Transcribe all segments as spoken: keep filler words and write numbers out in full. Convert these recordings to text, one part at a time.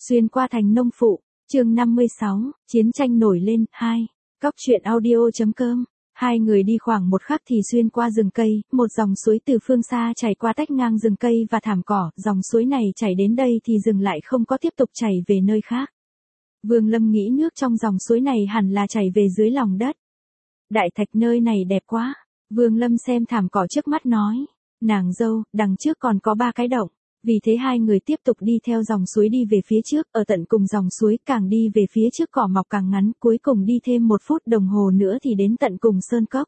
Xuyên qua thành nông phụ, chương năm mươi sáu, chiến tranh nổi lên, hai. Cóc truyện audio.com. Hai người đi khoảng một khắc thì xuyên qua rừng cây, một dòng suối từ phương xa chảy qua tách ngang rừng cây và thảm cỏ, dòng suối này chảy đến đây thì dừng lại không có tiếp tục chảy về nơi khác. Vương Lâm nghĩ nước trong dòng suối này hẳn là chảy về dưới lòng đất. Đại Thạch nơi này đẹp quá. Vương Lâm xem thảm cỏ trước mắt nói. Nàng dâu, đằng trước còn có ba cái động. Vì thế hai người tiếp tục đi theo dòng suối đi về phía trước, ở tận cùng dòng suối càng đi về phía trước cỏ mọc càng ngắn, cuối cùng đi thêm một phút đồng hồ nữa thì đến tận cùng sơn cốc.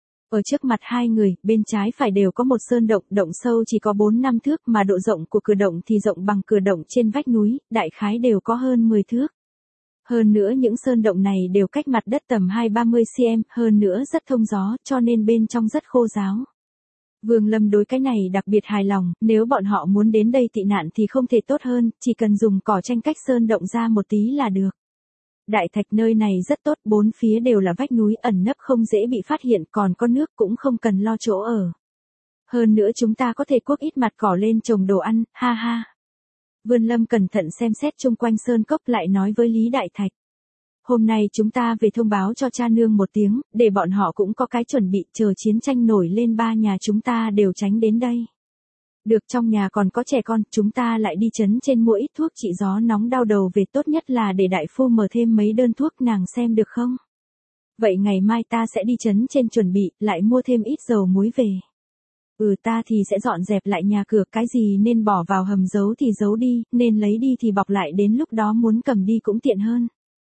Ở trước mặt hai người, bên trái phải đều có một sơn động, động sâu chỉ có bốn năm thước mà độ rộng của cửa động thì rộng bằng cửa động trên vách núi, đại khái đều có hơn mười thước. Hơn nữa những sơn động này đều cách mặt đất tầm hai ba mươi xăng-ti-mét, hơn nữa rất thông gió, cho nên bên trong rất khô ráo. Vương Lâm đối cái này đặc biệt hài lòng, nếu bọn họ muốn đến đây tị nạn thì không thể tốt hơn, chỉ cần dùng cỏ tranh cách sơn động ra một tí là được. Đại Thạch nơi này rất tốt, bốn phía đều là vách núi ẩn nấp không dễ bị phát hiện, còn có nước cũng không cần lo chỗ ở. Hơn nữa chúng ta có thể cuốc ít mặt cỏ lên trồng đồ ăn, ha ha. Vương Lâm cẩn thận xem xét chung quanh sơn cốc lại nói với Lý Đại Thạch. Hôm nay chúng ta về thông báo cho cha nương một tiếng, để bọn họ cũng có cái chuẩn bị, chờ chiến tranh nổi lên ba nhà chúng ta đều tránh đến đây. Được, trong nhà còn có trẻ con, chúng ta lại đi trấn trên mua ít thuốc trị gió nóng đau đầu về, tốt nhất là để đại phu mở thêm mấy đơn thuốc nàng xem được không? Vậy ngày mai ta sẽ đi trấn trên chuẩn bị, lại mua thêm ít dầu muối về. Ừ, ta thì sẽ dọn dẹp lại nhà cửa, cái gì nên bỏ vào hầm giấu thì giấu đi, nên lấy đi thì bọc lại, đến lúc đó muốn cầm đi cũng tiện hơn.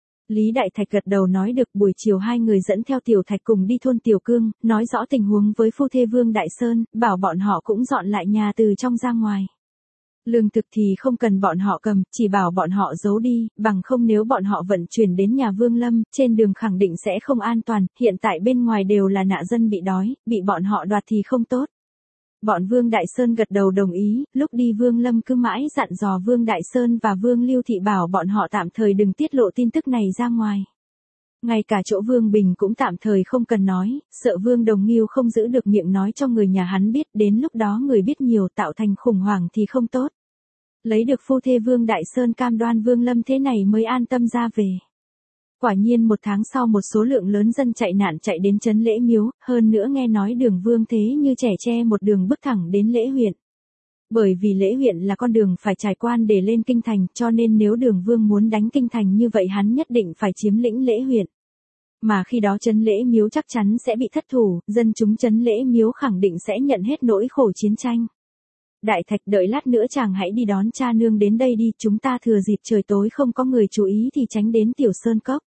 Lý Đại Thạch gật đầu nói được. Buổi chiều hai người dẫn theo Tiểu Thạch cùng đi thôn Tiểu Cương, nói rõ tình huống với phu thê Vương Đại Sơn, bảo bọn họ cũng dọn lại nhà từ trong ra ngoài. Lương thực thì không cần bọn họ cầm, chỉ bảo bọn họ giấu đi, bằng không nếu bọn họ vận chuyển đến nhà Vương Lâm, trên đường khẳng định sẽ không an toàn, hiện tại bên ngoài đều là nạn dân bị đói, bị bọn họ đoạt thì không tốt. Bọn Vương Đại Sơn gật đầu đồng ý, lúc đi Vương Lâm cứ mãi dặn dò Vương Đại Sơn và Vương Lưu Thị bảo bọn họ tạm thời đừng tiết lộ tin tức này ra ngoài. Ngay cả chỗ Vương Bình cũng tạm thời không cần nói, sợ Vương Đồng Nghiêu không giữ được miệng nói cho người nhà hắn biết, đến lúc đó người biết nhiều tạo thành khủng hoảng thì không tốt. Lấy được phu thê Vương Đại Sơn cam đoan Vương Lâm thế này mới an tâm ra về. Quả nhiên một tháng sau một số lượng lớn dân chạy nạn chạy đến trấn Lễ Miếu, hơn nữa nghe nói đường Vương thế như trẻ tre một đường bước thẳng đến Lễ huyện. Bởi vì Lễ huyện là con đường phải trải quan để lên kinh thành, cho nên nếu đường Vương muốn đánh kinh thành như vậy hắn nhất định phải chiếm lĩnh Lễ huyện. Mà khi đó trấn Lễ Miếu chắc chắn sẽ bị thất thủ, dân chúng trấn Lễ Miếu khẳng định sẽ nhận hết nỗi khổ chiến tranh. Đại Thạch, đợi lát nữa chàng hãy đi đón cha nương đến đây đi, chúng ta thừa dịp trời tối không có người chú ý thì tránh đến Tiểu Sơn Cốc.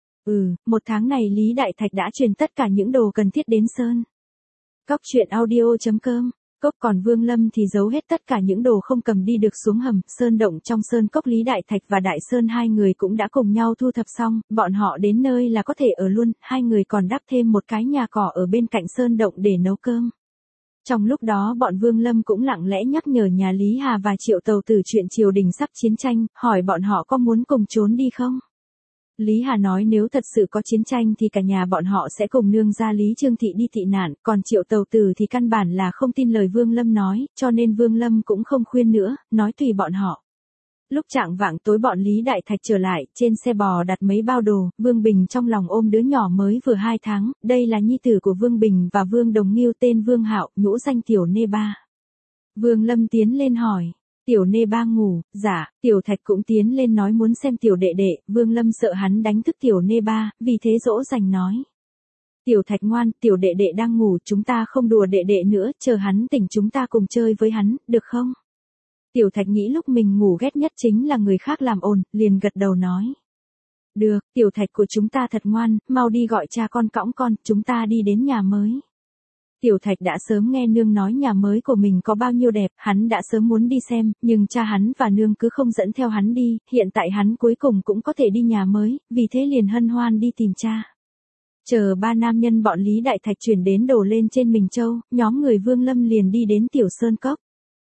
Ừ, một tháng này Lý Đại Thạch đã truyền tất cả những đồ cần thiết đến Sơn Cốc truyện audio.com. Cốc còn Vương Lâm thì giấu hết tất cả những đồ không cầm đi được xuống hầm, sơn động trong Sơn Cốc. Lý Đại Thạch và Đại Sơn hai người cũng đã cùng nhau thu thập xong, bọn họ đến nơi là có thể ở luôn, hai người còn đắp thêm một cái nhà cỏ ở bên cạnh sơn động để nấu cơm. Trong lúc đó bọn Vương Lâm cũng lặng lẽ nhắc nhở nhà Lý Hà và Triệu Tầu Tử chuyện triều đình sắp chiến tranh, hỏi bọn họ có muốn cùng trốn đi không? Lý Hà nói nếu thật sự có chiến tranh thì cả nhà bọn họ sẽ cùng nương gia Lý Trương Thị đi tị nạn, còn Triệu Tầu Tử thì căn bản là không tin lời Vương Lâm nói, cho nên Vương Lâm cũng không khuyên nữa, nói tùy bọn họ. Lúc chạng vạng tối bọn Lý Đại Thạch trở lại, trên xe bò đặt mấy bao đồ, Vương Bình trong lòng ôm đứa nhỏ mới vừa hai tháng, đây là nhi tử của Vương Bình và Vương Đồng Nghiêu tên Vương Hạo, nhũ danh Tiểu Nê Ba. Vương Lâm tiến lên hỏi. Tiểu Nê Ba ngủ, dạ, Tiểu Thạch cũng tiến lên nói muốn xem tiểu đệ đệ, Vương Lâm sợ hắn đánh thức Tiểu Nê Ba, vì thế dỗ dành nói. Tiểu Thạch ngoan, tiểu đệ đệ đang ngủ, chúng ta không đùa đệ đệ nữa, chờ hắn tỉnh chúng ta cùng chơi với hắn, được không? Tiểu Thạch nghĩ lúc mình ngủ ghét nhất chính là người khác làm ồn, liền gật đầu nói. Được, Tiểu Thạch của chúng ta thật ngoan, mau đi gọi cha con cõng con, chúng ta đi đến nhà mới. Tiểu Thạch đã sớm nghe nương nói nhà mới của mình có bao nhiêu đẹp, hắn đã sớm muốn đi xem, nhưng cha hắn và nương cứ không dẫn theo hắn đi, hiện tại hắn cuối cùng cũng có thể đi nhà mới, vì thế liền hân hoan đi tìm cha. Chờ ba nam nhân bọn Lý Đại Thạch chuyển đến đồ lên trên mình châu, nhóm người Vương Lâm liền đi đến Tiểu Sơn Cốc.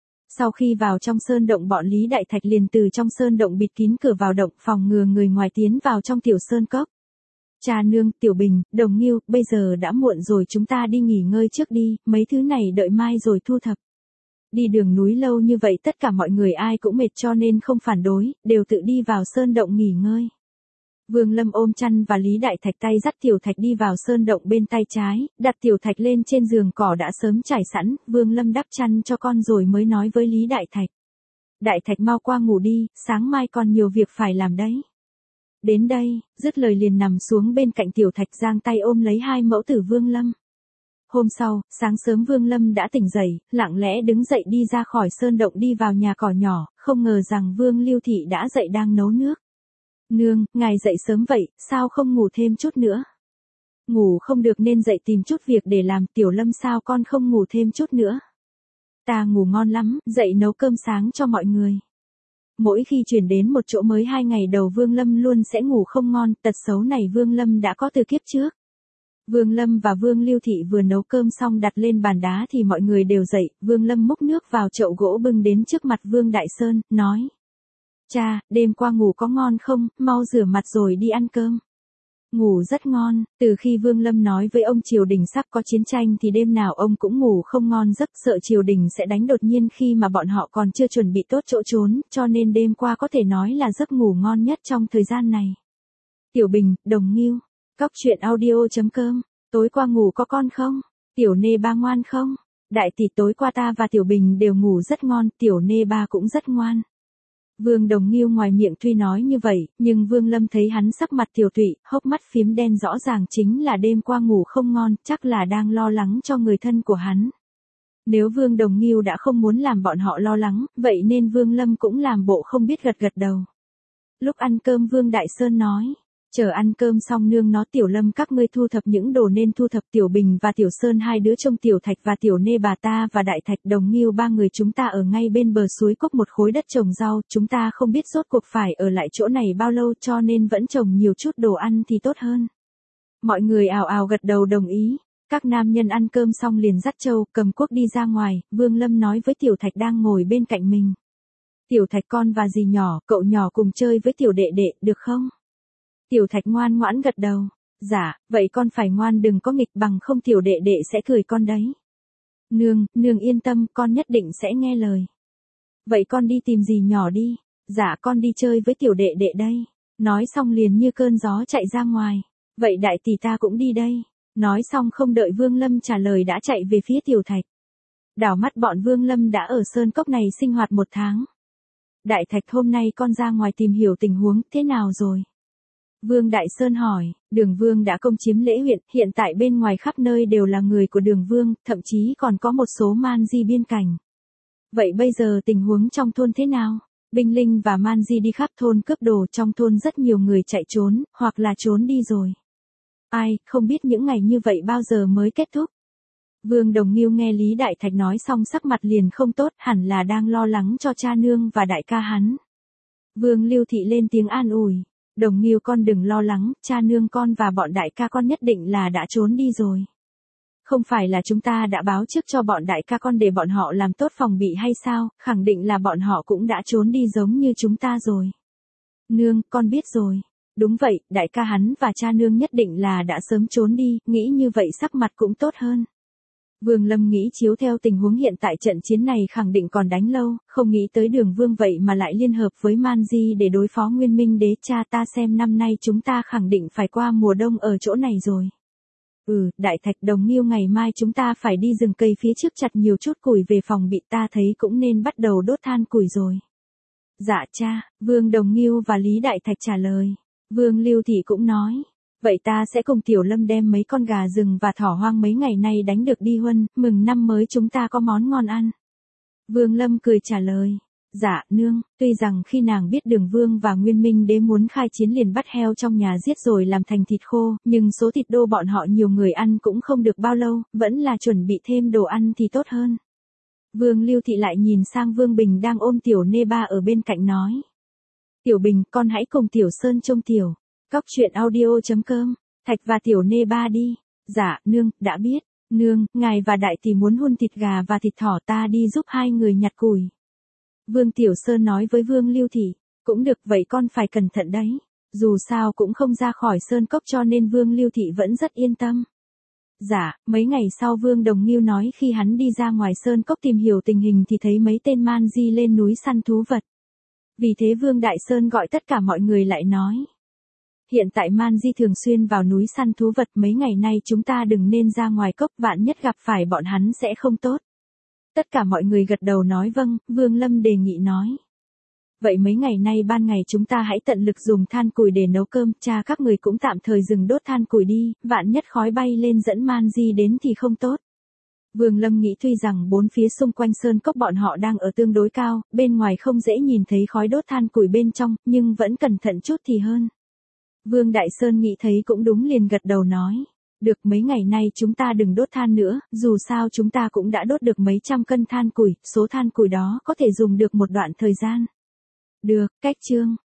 Sau khi vào trong sơn động bọn Lý Đại Thạch liền từ trong sơn động bịt kín cửa vào động, phòng ngừa người ngoài tiến vào trong Tiểu Sơn Cốc. Cha nương, Tiểu Bình, Đồng Nghiêu, bây giờ đã muộn rồi, chúng ta đi nghỉ ngơi trước đi, mấy thứ này đợi mai rồi thu thập. Đi đường núi lâu như vậy tất cả mọi người ai cũng mệt cho nên không phản đối, đều tự đi vào sơn động nghỉ ngơi. Vương Lâm ôm chăn và Lý Đại Thạch tay dắt Tiểu Thạch đi vào sơn động bên tay trái, đặt Tiểu Thạch lên trên giường cỏ đã sớm trải sẵn, Vương Lâm đắp chăn cho con rồi mới nói với Lý Đại Thạch. Đại Thạch mau qua ngủ đi, sáng mai còn nhiều việc phải làm đấy. Đến đây, dứt lời liền nằm xuống bên cạnh Tiểu Thạch giang tay ôm lấy hai mẫu tử Vương Lâm. Hôm sau, sáng sớm Vương Lâm đã tỉnh dậy, lặng lẽ đứng dậy đi ra khỏi sơn động đi vào nhà cỏ nhỏ, không ngờ rằng Vương Lưu Thị đã dậy đang nấu nước. Nương, ngài dậy sớm vậy, sao không ngủ thêm chút nữa? Ngủ không được nên dậy tìm chút việc để làm, Tiểu Lâm sao con không ngủ thêm chút nữa? Ta ngủ ngon lắm, dậy nấu cơm sáng cho mọi người. Mỗi khi chuyển đến một chỗ mới hai ngày đầu Vương Lâm luôn sẽ ngủ không ngon, tật xấu này Vương Lâm đã có từ kiếp trước. Vương Lâm và Vương Lưu Thị vừa nấu cơm xong đặt lên bàn đá thì mọi người đều dậy, Vương Lâm múc nước vào chậu gỗ bưng đến trước mặt Vương Đại Sơn, nói. Cha, đêm qua ngủ có ngon không, mau rửa mặt rồi đi ăn cơm. Ngủ rất ngon, từ khi Vương Lâm nói với ông triều đình sắp có chiến tranh thì đêm nào ông cũng ngủ không ngon giấc, sợ triều đình sẽ đánh đột nhiên khi mà bọn họ còn chưa chuẩn bị tốt chỗ trốn, cho nên đêm qua có thể nói là giấc ngủ ngon nhất trong thời gian này. Tiểu Bình, Đồng Ngưu, Cóc truyện audio chấm com, tối qua ngủ có con không? Tiểu Nê Ba ngoan không? Đại tỷ tối qua ta và Tiểu Bình đều ngủ rất ngon, Tiểu Nê Ba cũng rất ngoan. Vương Đồng Ngưu ngoài miệng tuy nói như vậy, nhưng Vương Lâm thấy hắn sắc mặt tiểu tụy, hốc mắt phím đen rõ ràng chính là đêm qua ngủ không ngon, chắc là đang lo lắng cho người thân của hắn. Nếu Vương Đồng Ngưu đã không muốn làm bọn họ lo lắng, vậy nên Vương Lâm cũng làm bộ không biết gật gật đầu. Lúc ăn cơm Vương Đại Sơn nói. Chờ ăn cơm xong nương nó Tiểu Lâm các ngươi thu thập những đồ nên thu thập, Tiểu Bình và Tiểu Sơn hai đứa trông Tiểu Thạch và Tiểu Nê bà ta và Đại Thạch Đồng Ngưu ba người chúng ta ở ngay bên bờ suối cốc một khối đất trồng rau, chúng ta không biết rốt cuộc phải ở lại chỗ này bao lâu cho nên vẫn trồng nhiều chút đồ ăn thì tốt hơn. Mọi người ào ào gật đầu đồng ý, các nam nhân ăn cơm xong liền dắt trâu, cầm cuốc đi ra ngoài, Vương Lâm nói với Tiểu Thạch đang ngồi bên cạnh mình. Tiểu Thạch con và dì nhỏ, cậu nhỏ cùng chơi với Tiểu Đệ Đệ, được không? Tiểu Thạch ngoan ngoãn gật đầu. Dạ, vậy con phải ngoan đừng có nghịch bằng không Tiểu Đệ Đệ sẽ cười con đấy. Nương, nương yên tâm, con nhất định sẽ nghe lời. Vậy con đi tìm dì nhỏ đi. Dạ con đi chơi với Tiểu Đệ Đệ đây. Nói xong liền như cơn gió chạy ra ngoài. Vậy đại tỷ ta cũng đi đây. Nói xong không đợi Vương Lâm trả lời đã chạy về phía Tiểu Thạch. Đảo mắt bọn Vương Lâm đã ở sơn cốc này sinh hoạt một tháng. Đại Thạch hôm nay con ra ngoài tìm hiểu tình huống thế nào rồi? Vương Đại Sơn hỏi, Đường Vương đã công chiếm Lễ huyện, hiện tại bên ngoài khắp nơi đều là người của Đường Vương, thậm chí còn có một số man di biên cảnh. Vậy bây giờ tình huống trong thôn thế nào? Binh linh và man di đi khắp thôn cướp đồ, trong thôn rất nhiều người chạy trốn, hoặc là trốn đi rồi. Ai, không biết những ngày như vậy bao giờ mới kết thúc? Vương Đồng Ngưu nghe Lý Đại Thạch nói xong sắc mặt liền không tốt, hẳn là đang lo lắng cho cha nương và đại ca hắn. Vương Lưu Thị lên tiếng an ủi. Đồng Ngưu con đừng lo lắng, cha nương con và bọn đại ca con nhất định là đã trốn đi rồi. Không phải là chúng ta đã báo trước cho bọn đại ca con để bọn họ làm tốt phòng bị hay sao, khẳng định là bọn họ cũng đã trốn đi giống như chúng ta rồi. Nương, con biết rồi. Đúng vậy, đại ca hắn và cha nương nhất định là đã sớm trốn đi, nghĩ như vậy sắc mặt cũng tốt hơn. Vương Lâm nghĩ chiếu theo tình huống hiện tại trận chiến này khẳng định còn đánh lâu, không nghĩ tới Đường Vương vậy mà lại liên hợp với Man Di để đối phó Nguyên Minh Đế, cha ta xem năm nay chúng ta khẳng định phải qua mùa đông ở chỗ này rồi. Ừ, Đại Thạch Đồng Ngưu ngày mai chúng ta phải đi rừng cây phía trước chặt nhiều chút củi về phòng bị, ta thấy cũng nên bắt đầu đốt than củi rồi. Dạ cha, Vương Đồng Ngưu và Lý Đại Thạch trả lời. Vương Lưu Thị cũng nói. Vậy ta sẽ cùng Tiểu Lâm đem mấy con gà rừng và thỏ hoang mấy ngày nay đánh được đi huân, mừng năm mới chúng ta có món ngon ăn. Vương Lâm cười trả lời. Dạ, nương, tuy rằng khi nàng biết Đường Vương và Nguyên Minh Đế muốn khai chiến liền bắt heo trong nhà giết rồi làm thành thịt khô, nhưng số thịt đô bọn họ nhiều người ăn cũng không được bao lâu, vẫn là chuẩn bị thêm đồ ăn thì tốt hơn. Vương Lưu Thị lại nhìn sang Vương Bình đang ôm Tiểu Nê Ba ở bên cạnh nói. Tiểu Bình, con hãy cùng Tiểu Sơn trông Tiểu. Cóc truyện audio chấm com, Thạch và Tiểu Nê Ba đi. Dạ, nương, đã biết. Nương, ngài và đại tỷ muốn hun thịt gà và thịt thỏ, ta đi giúp hai người nhặt củi. Vương Tiểu Sơn nói với Vương Lưu Thị. Cũng được, vậy con phải cẩn thận đấy. Dù sao cũng không ra khỏi sơn cốc cho nên Vương Lưu Thị vẫn rất yên tâm. Dạ, mấy ngày sau Vương Đồng Nghiêu nói khi hắn đi ra ngoài sơn cốc tìm hiểu tình hình thì thấy mấy tên man di lên núi săn thú vật. Vì thế Vương Đại Sơn gọi tất cả mọi người lại nói. Hiện tại man di thường xuyên vào núi săn thú vật, mấy ngày nay chúng ta đừng nên ra ngoài cốc, vạn nhất gặp phải bọn hắn sẽ không tốt. Tất cả mọi người gật đầu nói vâng. Vương Lâm đề nghị nói. Vậy mấy ngày nay ban ngày chúng ta hãy tận lực dùng than củi để nấu cơm, cha các người cũng tạm thời dừng đốt than củi đi, vạn nhất khói bay lên dẫn man di đến thì không tốt. Vương Lâm nghĩ tuy rằng bốn phía xung quanh sơn cốc bọn họ đang ở tương đối cao, bên ngoài không dễ nhìn thấy khói đốt than củi bên trong, nhưng vẫn cẩn thận chút thì hơn. Vương Đại Sơn nghĩ thấy cũng đúng liền gật đầu nói. Được, mấy ngày nay chúng ta đừng đốt than nữa, dù sao chúng ta cũng đã đốt được mấy trăm cân than củi, số than củi đó có thể dùng được một đoạn thời gian. Được, cách chương.